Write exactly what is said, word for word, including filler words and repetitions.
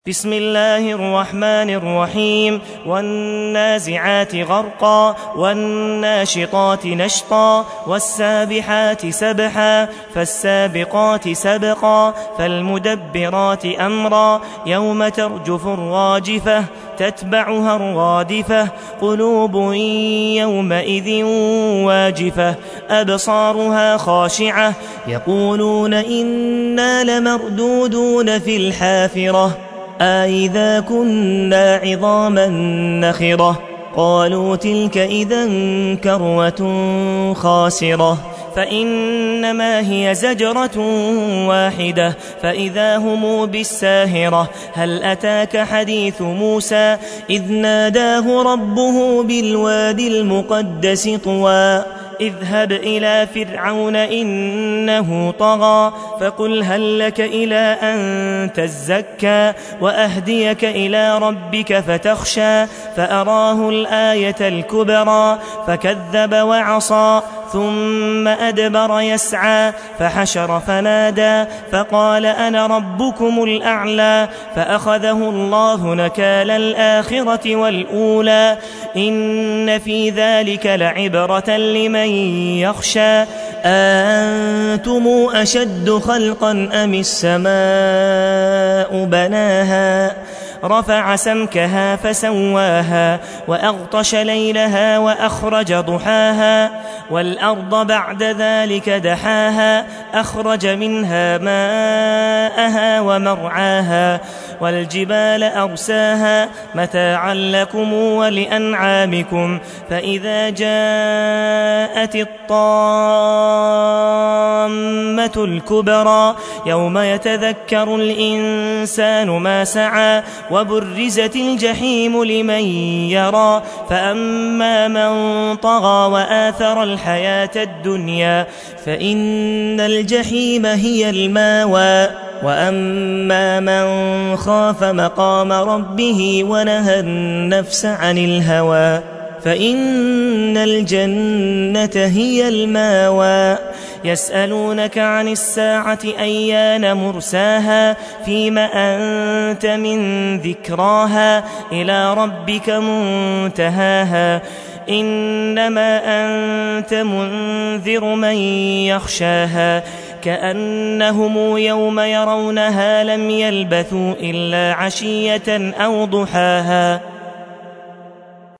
بسم الله الرحمن الرحيم والنازعات غرقا والناشطات نشطا والسابحات سبحا فالسابقات سبقا فالمدبرات أمرا يوم ترجف الراجفة تتبعها الرادفة قلوب يومئذ واجفة أبصارها خاشعة يقولون إنا لمردودون في الحافرة أإذا كنا عظاما نخرة قالوا تلك إذا كروة خاسرة فإنما هي زجرة واحدة فإذا هم بالساهرة هل أتاك حديث موسى إذ ناداه ربه بالوادي المقدس طوى اذهب إلى فرعون إنه طغى فقل هل لك إلى أن تزكى وأهديك إلى ربك فتخشى فأراه الآية الكبرى فكذب وعصى ثم أدبر يسعى فحشر فنادى فقال أنا ربكم الأعلى فأخذه الله نكال الآخرة والأولى إن في ذلك لعبرة لمن يخشى أأنتم أشد خلقا أم السماء بناها رفع سمكها فسواها وأغطش ليلها وأخرج ضحاها والأرض بعد ذلك دحاها أخرج منها ماءها ومرعاها والجبال أرساها متاعا لكم ولأنعامكم فإذا جاءت الطامة الكبرى يوم يتذكر الإنسان ما سعى وبرزت الجحيم لمن يرى فأما من طغى وآثر الحياة الدنيا فإن الجحيم هي الماوى وأما من خاف مقام ربه ونهى النفس عن الهوى فإن الجنة هي الماوى يسألونك عن الساعة أيان مرساها فيم أنت من ذكراها إلى ربك منتهاها إنما أنت منذر من يخشاها كأنهم يوم يرونها لم يلبثوا إلا عشية أو ضحاها